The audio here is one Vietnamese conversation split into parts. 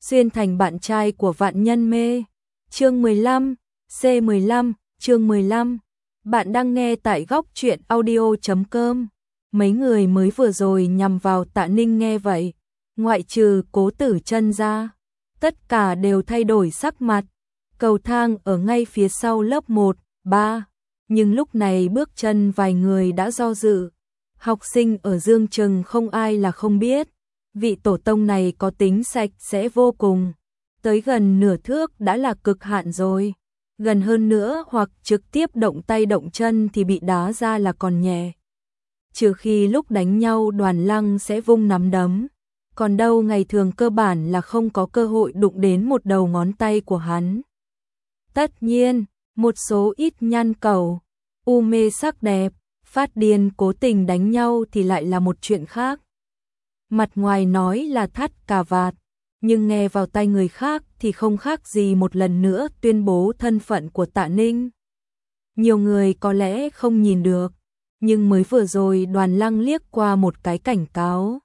xuyên thành bạn trai của vạn nhân mê. Chương 15, C15, chương 15. Bạn đang nghe tại góc truyện audio.com. Mấy người mới vừa rồi nhằm vào Tạ Ninh nghe vậy, ngoại trừ Cố Tử Chân ra, tất cả đều thay đổi sắc mặt. Cầu thang ở ngay phía sau lớp 1, 3, nhưng lúc này bước chân vài người đã do dự. Học sinh ở Dương Trừng không ai là không biết, vị tổ tông này có tính sạch sẽ vô cùng. Tới gần nửa thước đã là cực hạn rồi. Gần hơn nữa hoặc trực tiếp động tay động chân thì bị đá ra là còn nhẹ. Trừ khi lúc đánh nhau Đoàn Lăng sẽ vung nắm đấm. Còn đâu ngày thường cơ bản là không có cơ hội đụng đến một đầu ngón tay của hắn. Tất nhiên, một số ít nhan cầu, u mê sắc đẹp, phát điên cố tình đánh nhau thì lại là một chuyện khác. Mặt ngoài nói là thắt cà vạt, nhưng nghe vào tai người khác thì không khác gì một lần nữa tuyên bố thân phận của Tạ Ninh. Nhiều người có lẽ không nhìn được, nhưng mới vừa rồi Đoàn Lăng liếc qua một cái cảnh cáo.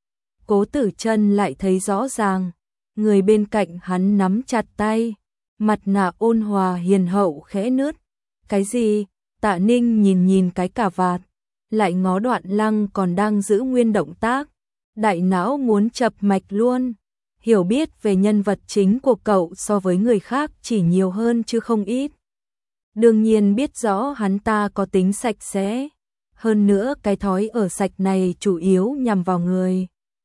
Cố Tử Chân lại thấy rõ ràng, người bên cạnh hắn nắm chặt tay, mặt nạ ôn hòa hiền hậu khẽ nứt. Cái gì? Tạ Ninh nhìn cái cà vạt, lại ngó Đoạn Lăng còn đang giữ nguyên động tác, đại não muốn chập mạch luôn. Hiểu biết về nhân vật chính của cậu so với người khác chỉ nhiều hơn chứ không ít. Đương nhiên biết rõ hắn ta có tính sạch sẽ, hơn nữa cái thói ở sạch này chủ yếu nhằm vào người.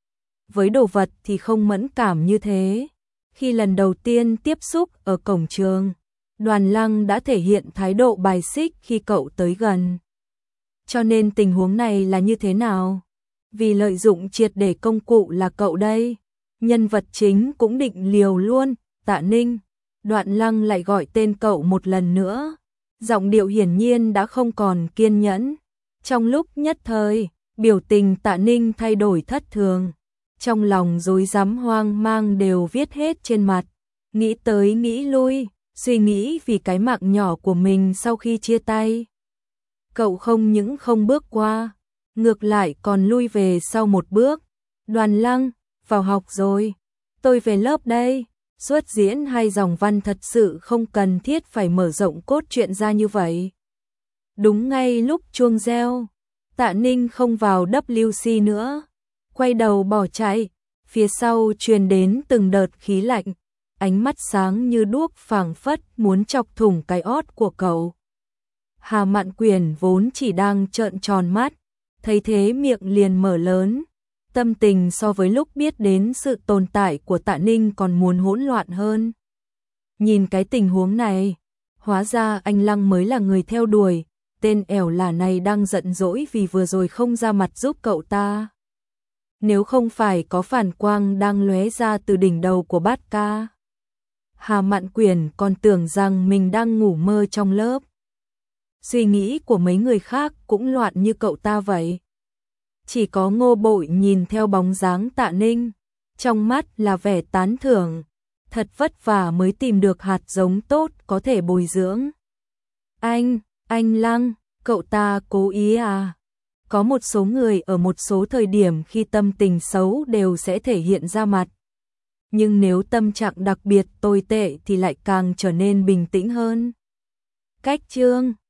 Với đồ vật thì không mẫn cảm như thế. Khi lần đầu tiên tiếp xúc ở cổng trường, Đoàn Lăng đã thể hiện thái độ bài xích khi cậu tới gần. Cho nên tình huống này là như thế nào? Vì lợi dụng triệt để công cụ là cậu đây. Nhân vật chính cũng định liều luôn, Tạ Ninh. Đoạn Lăng lại gọi tên cậu một lần nữa. Giọng điệu hiển nhiên đã không còn kiên nhẫn. Trong lúc nhất thời, biểu tình Tạ Ninh thay đổi thất thường. Trong lòng rối rắm hoang mang đều viết hết trên mặt. Nghĩ tới nghĩ lui, suy nghĩ vì cái mạng nhỏ của mình sau khi chia tay. Cậu không những không bước qua, ngược lại còn lui về sau một bước. Đoàn Lăng, vào học rồi, tôi về lớp đây. Xuất diễn hay dòng văn thật sự không cần thiết phải mở rộng cốt truyện ra như vậy. Đúng ngay lúc chuông reo, Tạ Ninh không vào WC nữa, quay đầu bỏ chạy. Phía sau truyền đến từng đợt khí lạnh, ánh mắt sáng như đuốc phảng phất muốn chọc thủng cái ót của cậu. Hà Mạn Quyền vốn chỉ đang trợn tròn mắt, thấy thế miệng liền mở lớn. Tâm tình so với lúc biết đến sự tồn tại của Tạ Ninh còn muốn hỗn loạn hơn. Nhìn cái tình huống này, hóa ra anh Lăng mới là người theo đuổi, tên ẻo lả này đang giận dỗi vì vừa rồi không ra mặt giúp cậu ta. Nếu không phải có phản quang đang lóe ra từ đỉnh đầu của bát ca, Hà Mạn Quyền còn tưởng rằng mình đang ngủ mơ trong lớp. Suy nghĩ của mấy người khác cũng loạn như cậu ta vậy. Chỉ có Ngô Bội nhìn theo bóng dáng Tạ Ninh, trong mắt là vẻ tán thưởng, thật vất vả mới tìm được hạt giống tốt có thể bồi dưỡng. Anh Lăng, cậu ta cố ý à? Có một số người ở một số thời điểm khi tâm tình xấu đều sẽ thể hiện ra mặt. Nhưng nếu tâm trạng đặc biệt tồi tệ thì lại càng trở nên bình tĩnh hơn. Cách chương